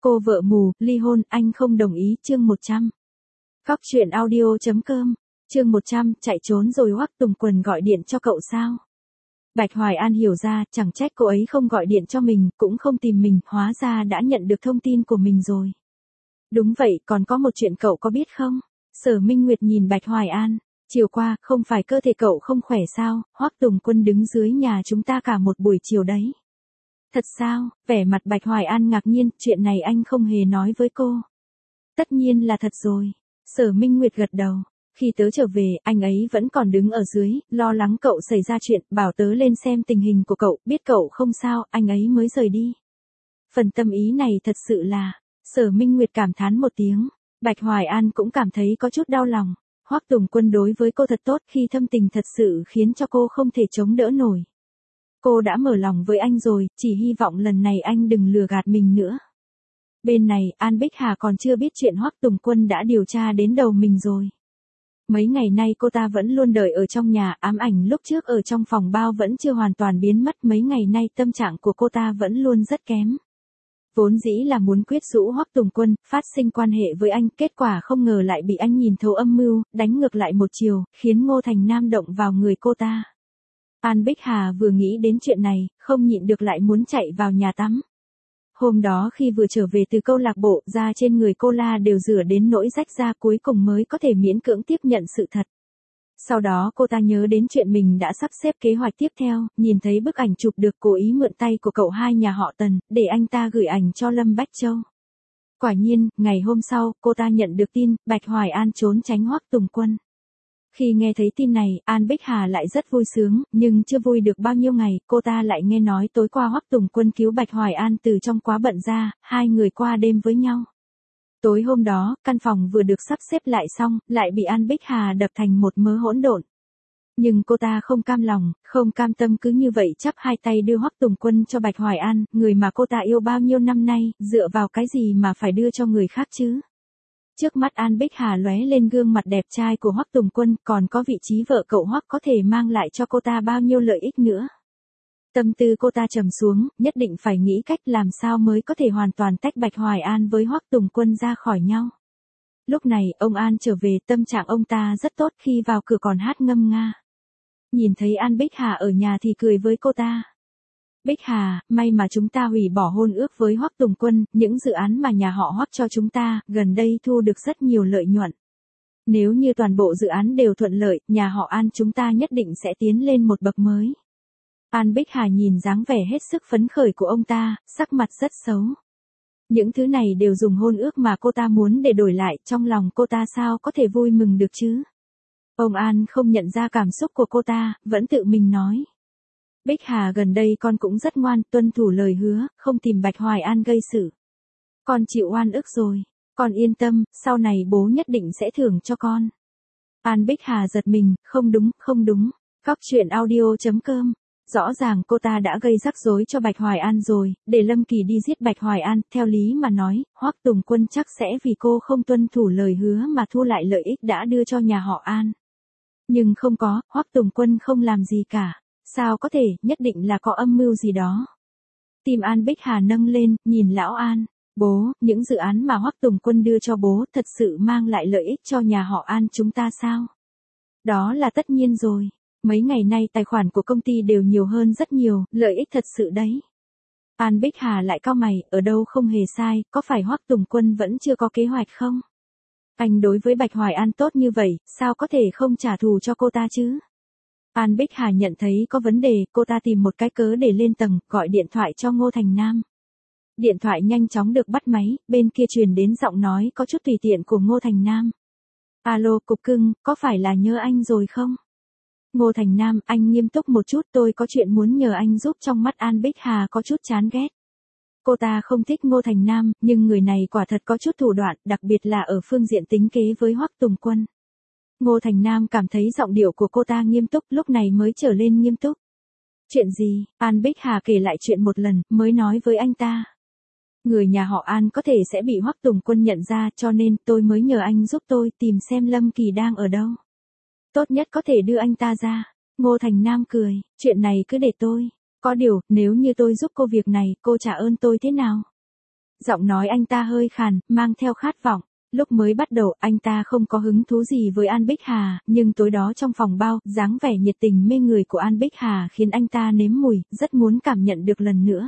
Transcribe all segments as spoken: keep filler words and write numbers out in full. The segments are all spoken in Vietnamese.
Cô vợ mù, ly hôn, anh không đồng ý, chương một trăm. Cóc truyện audio.com, chương một trăm, chạy trốn rồi Hoắc Tùng Quân gọi điện cho cậu sao? Bạch Hoài An hiểu ra, chẳng trách cô ấy không gọi điện cho mình, cũng không tìm mình, hóa ra đã nhận được thông tin của mình rồi. Đúng vậy, còn có một chuyện cậu có biết không? Sở Minh Nguyệt nhìn Bạch Hoài An, chiều qua, không phải cơ thể cậu không khỏe sao, Hoắc Tùng Quân đứng dưới nhà chúng ta cả một buổi chiều đấy. Thật sao? Vẻ mặt Bạch Hoài An ngạc nhiên, chuyện này anh không hề nói với cô. Tất nhiên là thật rồi. Sở Minh Nguyệt gật đầu. Khi tớ trở về, anh ấy vẫn còn đứng ở dưới, lo lắng cậu xảy ra chuyện, bảo tớ lên xem tình hình của cậu, biết cậu không sao, anh ấy mới rời đi. Phần tâm ý này thật sự là, Sở Minh Nguyệt cảm thán một tiếng. Bạch Hoài An cũng cảm thấy có chút đau lòng. Hoắc Tùng Quân đối với cô thật tốt, khi thâm tình thật sự khiến cho cô không thể chống đỡ nổi. Cô đã mở lòng với anh rồi, chỉ hy vọng lần này anh đừng lừa gạt mình nữa. Bên này, An Bích Hà còn chưa biết chuyện Hoắc Tùng Quân đã điều tra đến đầu mình rồi. Mấy ngày nay cô ta vẫn luôn đợi ở trong nhà, ám ảnh lúc trước ở trong phòng bao vẫn chưa hoàn toàn biến mất, mấy ngày nay tâm trạng của cô ta vẫn luôn rất kém. Vốn dĩ là muốn quyết rũ Hoắc Tùng Quân, phát sinh quan hệ với anh, kết quả không ngờ lại bị anh nhìn thấu âm mưu, đánh ngược lại một chiều, khiến Ngô Thành Nam động vào người cô ta. An Bích Hà vừa nghĩ đến chuyện này, không nhịn được lại muốn chạy vào nhà tắm. Hôm đó khi vừa trở về từ câu lạc bộ, da trên người cô la đều rửa đến nỗi rách ra, cuối cùng mới có thể miễn cưỡng tiếp nhận sự thật. Sau đó cô ta nhớ đến chuyện mình đã sắp xếp kế hoạch tiếp theo, nhìn thấy bức ảnh chụp được cố ý mượn tay của cậu hai nhà họ Tần, để anh ta gửi ảnh cho Lâm Bách Châu. Quả nhiên, ngày hôm sau, cô ta nhận được tin, Bạch Hoài An trốn tránh Hoắc Tùng Quân. Khi nghe thấy tin này, An Bích Hà lại rất vui sướng, nhưng chưa vui được bao nhiêu ngày, cô ta lại nghe nói tối qua Hoắc Tùng Quân cứu Bạch Hoài An từ trong quá bận ra, hai người qua đêm với nhau. Tối hôm đó, căn phòng vừa được sắp xếp lại xong, lại bị An Bích Hà đập thành một mớ hỗn độn. Nhưng cô ta không cam lòng, không cam tâm cứ như vậy chắp hai tay đưa Hoắc Tùng Quân cho Bạch Hoài An, người mà cô ta yêu bao nhiêu năm nay, dựa vào cái gì mà phải đưa cho người khác chứ? Trước mắt An Bích Hà lóe lên gương mặt đẹp trai của Hoắc Tùng Quân, còn có vị trí vợ cậu Hoắc có thể mang lại cho cô ta bao nhiêu lợi ích nữa. Tâm tư cô ta trầm xuống, nhất định phải nghĩ cách làm sao mới có thể hoàn toàn tách Bạch Hoài An với Hoắc Tùng Quân ra khỏi nhau. Lúc này, ông An trở về, tâm trạng ông ta rất tốt, khi vào cửa còn hát ngâm nga. Nhìn thấy An Bích Hà ở nhà thì cười với cô ta. Bích Hà, may mà chúng ta hủy bỏ hôn ước với Hoắc Tùng Quân, những dự án mà nhà họ Hoắc cho chúng ta, gần đây thu được rất nhiều lợi nhuận. Nếu như toàn bộ dự án đều thuận lợi, nhà họ An chúng ta nhất định sẽ tiến lên một bậc mới. An Bích Hà nhìn dáng vẻ hết sức phấn khởi của ông ta, sắc mặt rất xấu. Những thứ này đều dùng hôn ước mà cô ta muốn để đổi lại, trong lòng cô ta sao có thể vui mừng được chứ? Ông An không nhận ra cảm xúc của cô ta, vẫn tự mình nói. Bích Hà, gần đây con cũng rất ngoan, tuân thủ lời hứa, không tìm Bạch Hoài An gây sự. Con chịu oan ức rồi, con yên tâm, sau này bố nhất định sẽ thưởng cho con. An Bích Hà giật mình, không đúng, không đúng. Cóc truyện audio.com, rõ ràng cô ta đã gây rắc rối cho Bạch Hoài An rồi, để Lâm Kỳ đi giết Bạch Hoài An, theo lý mà nói, Hoắc Tùng Quân chắc sẽ vì cô không tuân thủ lời hứa mà thu lại lợi ích đã đưa cho nhà họ An. Nhưng không có, Hoắc Tùng Quân không làm gì cả. Sao có thể, nhất định là có âm mưu gì đó. Tim An Bích Hà nâng lên, nhìn lão An. Bố, những dự án mà Hoắc Tùng Quân đưa cho bố thật sự mang lại lợi ích cho nhà họ An chúng ta sao? Đó là tất nhiên rồi. Mấy ngày nay tài khoản của công ty đều nhiều hơn rất nhiều, lợi ích thật sự đấy. An Bích Hà lại cau mày, ở đâu không hề sai, có phải Hoắc Tùng Quân vẫn chưa có kế hoạch không? Anh đối với Bạch Hoài An tốt như vậy, sao có thể không trả thù cho cô ta chứ? An Bích Hà nhận thấy có vấn đề, cô ta tìm một cái cớ để lên tầng, gọi điện thoại cho Ngô Thành Nam. Điện thoại nhanh chóng được bắt máy, bên kia truyền đến giọng nói có chút tùy tiện của Ngô Thành Nam. Alo, cục cưng, có phải là nhớ anh rồi không? Ngô Thành Nam, anh nghiêm túc một chút, tôi có chuyện muốn nhờ anh giúp. Trong mắt An Bích Hà có chút chán ghét. Cô ta không thích Ngô Thành Nam, nhưng người này quả thật có chút thủ đoạn, đặc biệt là ở phương diện tính kế với Hoắc Tùng Quân. Ngô Thành Nam cảm thấy giọng điệu của cô ta nghiêm túc, lúc này mới trở lên nghiêm túc. Chuyện gì? An Bích Hà kể lại chuyện một lần, mới nói với anh ta. Người nhà họ An có thể sẽ bị Hoắc Tùng Quân nhận ra, cho nên tôi mới nhờ anh giúp tôi tìm xem Lâm Kỳ đang ở đâu. Tốt nhất có thể đưa anh ta ra. Ngô Thành Nam cười, chuyện này cứ để tôi. Có điều, nếu như tôi giúp cô việc này, cô trả ơn tôi thế nào? Giọng nói anh ta hơi khàn, mang theo khát vọng. Lúc mới bắt đầu anh ta không có hứng thú gì với An Bích Hà, nhưng tối đó trong phòng bao, dáng vẻ nhiệt tình mê người của An Bích Hà khiến anh ta nếm mùi, rất muốn cảm nhận được lần nữa.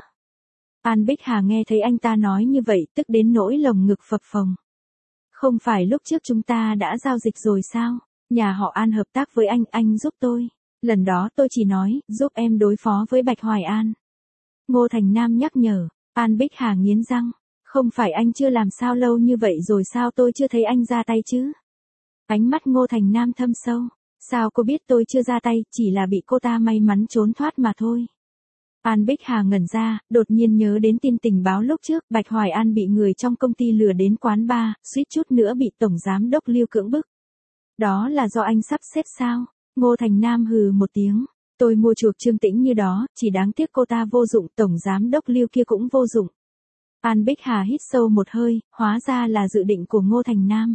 An Bích Hà nghe thấy anh ta nói như vậy, tức đến nỗi lồng ngực phập phồng. Không phải lúc trước chúng ta đã giao dịch rồi sao? Nhà họ An hợp tác với anh, anh giúp tôi. Lần đó tôi chỉ nói, giúp em đối phó với Bạch Hoài An. Ngô Thành Nam nhắc nhở, An Bích Hà nghiến răng. Không phải anh chưa làm sao lâu như vậy rồi sao tôi chưa thấy anh ra tay chứ? Ánh mắt Ngô Thành Nam thâm sâu. Sao cô biết tôi chưa ra tay, chỉ là bị cô ta may mắn trốn thoát mà thôi. An Bích Hà ngẩn ra, đột nhiên nhớ đến tin tình báo lúc trước, Bạch Hoài An bị người trong công ty lừa đến quán bar, suýt chút nữa bị Tổng Giám Đốc Lưu cưỡng bức. Đó là do anh sắp xếp sao? Ngô Thành Nam hừ một tiếng. Tôi mua chuộc Trương Tĩnh như đó, chỉ đáng tiếc cô ta vô dụng, Tổng Giám Đốc Lưu kia cũng vô dụng. An Bích Hà hít sâu một hơi, hóa ra là dự định của Ngô Thành Nam.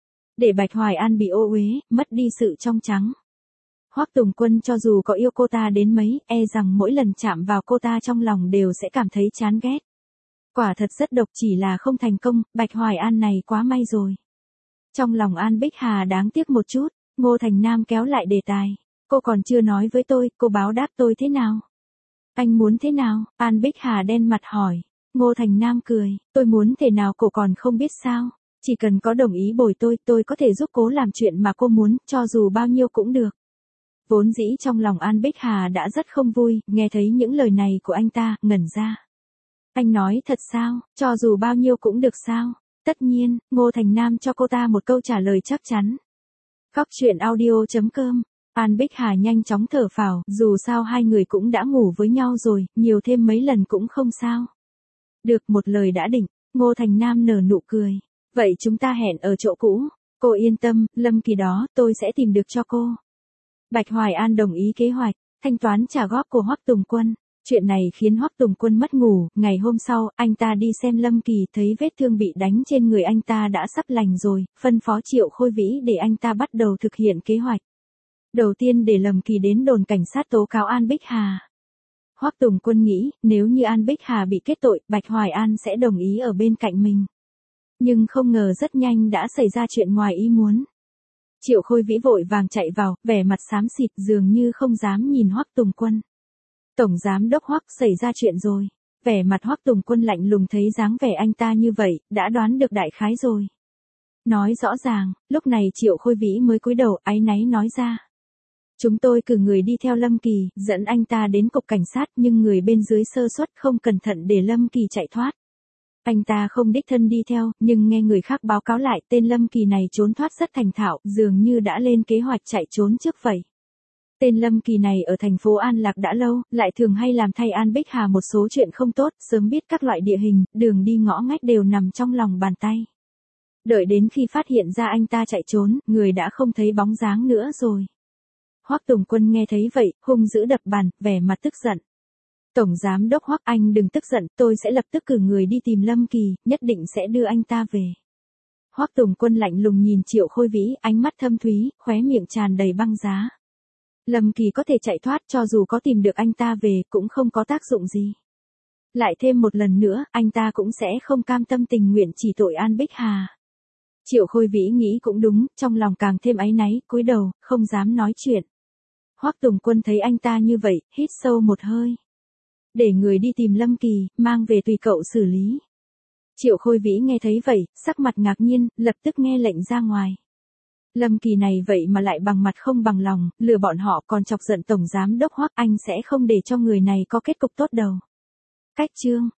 Để Bạch Hoài An bị ô uế, mất đi sự trong trắng. Hoắc Tùng Quân cho dù có yêu cô ta đến mấy, e rằng mỗi lần chạm vào cô ta trong lòng đều sẽ cảm thấy chán ghét. Quả thật rất độc, chỉ là không thành công, Bạch Hoài An này quá may rồi. Trong lòng An Bích Hà đáng tiếc một chút, Ngô Thành Nam kéo lại đề tài. Cô còn chưa nói với tôi, cô báo đáp tôi thế nào? Anh muốn thế nào? An Bích Hà đen mặt hỏi. Ngô Thành Nam cười, tôi muốn thế nào cô còn không biết sao? Chỉ cần có đồng ý bồi tôi, tôi có thể giúp cô làm chuyện mà cô muốn, cho dù bao nhiêu cũng được. Vốn dĩ trong lòng An Bích Hà đã rất không vui, nghe thấy những lời này của anh ta, ngẩn ra. Anh nói thật sao, cho dù bao nhiêu cũng được sao? Tất nhiên, Ngô Thành Nam cho cô ta một câu trả lời chắc chắn. Cóc truyện audio chấm com. An Bích Hà nhanh chóng thở phào, dù sao hai người cũng đã ngủ với nhau rồi, nhiều thêm mấy lần cũng không sao. Được, một lời đã định, Ngô Thành Nam nở nụ cười. Vậy chúng ta hẹn ở chỗ cũ. Cô yên tâm, Lâm Kỳ đó, tôi sẽ tìm được cho cô. Bạch Hoài An đồng ý kế hoạch, thanh toán trả góp của Hoắc Tùng Quân. Chuyện này khiến Hoắc Tùng Quân mất ngủ, ngày hôm sau, anh ta đi xem Lâm Kỳ, thấy vết thương bị đánh trên người anh ta đã sắp lành rồi, phân phó Triệu Khôi Vĩ để anh ta bắt đầu thực hiện kế hoạch. Đầu tiên để Lâm Kỳ đến đồn cảnh sát tố cáo An Bích Hà. Hoắc Tùng Quân nghĩ, nếu như An Bích Hà bị kết tội, Bạch Hoài An sẽ đồng ý ở bên cạnh mình. Nhưng không ngờ rất nhanh đã xảy ra chuyện ngoài ý muốn. Triệu Khôi Vĩ vội vàng chạy vào, vẻ mặt xám xịt, dường như không dám nhìn Hoắc Tùng Quân. Tổng Giám Đốc Hoắc, xảy ra chuyện rồi. Vẻ mặt Hoắc Tùng Quân lạnh lùng, thấy dáng vẻ anh ta như vậy, đã đoán được đại khái rồi. Nói rõ ràng, lúc này Triệu Khôi Vĩ mới cúi đầu, áy náy nói ra. Chúng tôi cử người đi theo Lâm Kỳ, dẫn anh ta đến cục cảnh sát, nhưng người bên dưới sơ suất không cẩn thận để Lâm Kỳ chạy thoát. Anh ta không đích thân đi theo, nhưng nghe người khác báo cáo lại, tên Lâm Kỳ này trốn thoát rất thành thạo, dường như đã lên kế hoạch chạy trốn trước vậy. Tên Lâm Kỳ này ở thành phố An Lạc đã lâu, lại thường hay làm thay An Bích Hà một số chuyện không tốt, sớm biết các loại địa hình, đường đi ngõ ngách đều nằm trong lòng bàn tay. Đợi đến khi phát hiện ra anh ta chạy trốn, người đã không thấy bóng dáng nữa rồi. Hoắc Tùng Quân nghe thấy vậy, hung dữ đập bàn, vẻ mặt tức giận. Tổng Giám Đốc Hoắc, anh đừng tức giận, tôi sẽ lập tức cử người đi tìm Lâm Kỳ, nhất định sẽ đưa anh ta về. Hoắc Tùng Quân lạnh lùng nhìn Triệu Khôi Vĩ, ánh mắt thâm thúy, khóe miệng tràn đầy băng giá. Lâm Kỳ có thể chạy thoát, cho dù có tìm được anh ta về, cũng không có tác dụng gì. Lại thêm một lần nữa, anh ta cũng sẽ không cam tâm tình nguyện chỉ tội An Bích Hà. Triệu Khôi Vĩ nghĩ cũng đúng, trong lòng càng thêm áy náy, cúi đầu, không dám nói chuyện. Hoắc Tùng Quân thấy anh ta như vậy, hít sâu một hơi. Để người đi tìm Lâm Kỳ, mang về tùy cậu xử lý. Triệu Khôi Vĩ nghe thấy vậy, sắc mặt ngạc nhiên, lập tức nghe lệnh ra ngoài. Lâm Kỳ này vậy mà lại bằng mặt không bằng lòng, lừa bọn họ, còn chọc giận Tổng Giám Đốc Hoắc, anh sẽ không để cho người này có kết cục tốt đâu. Cách chương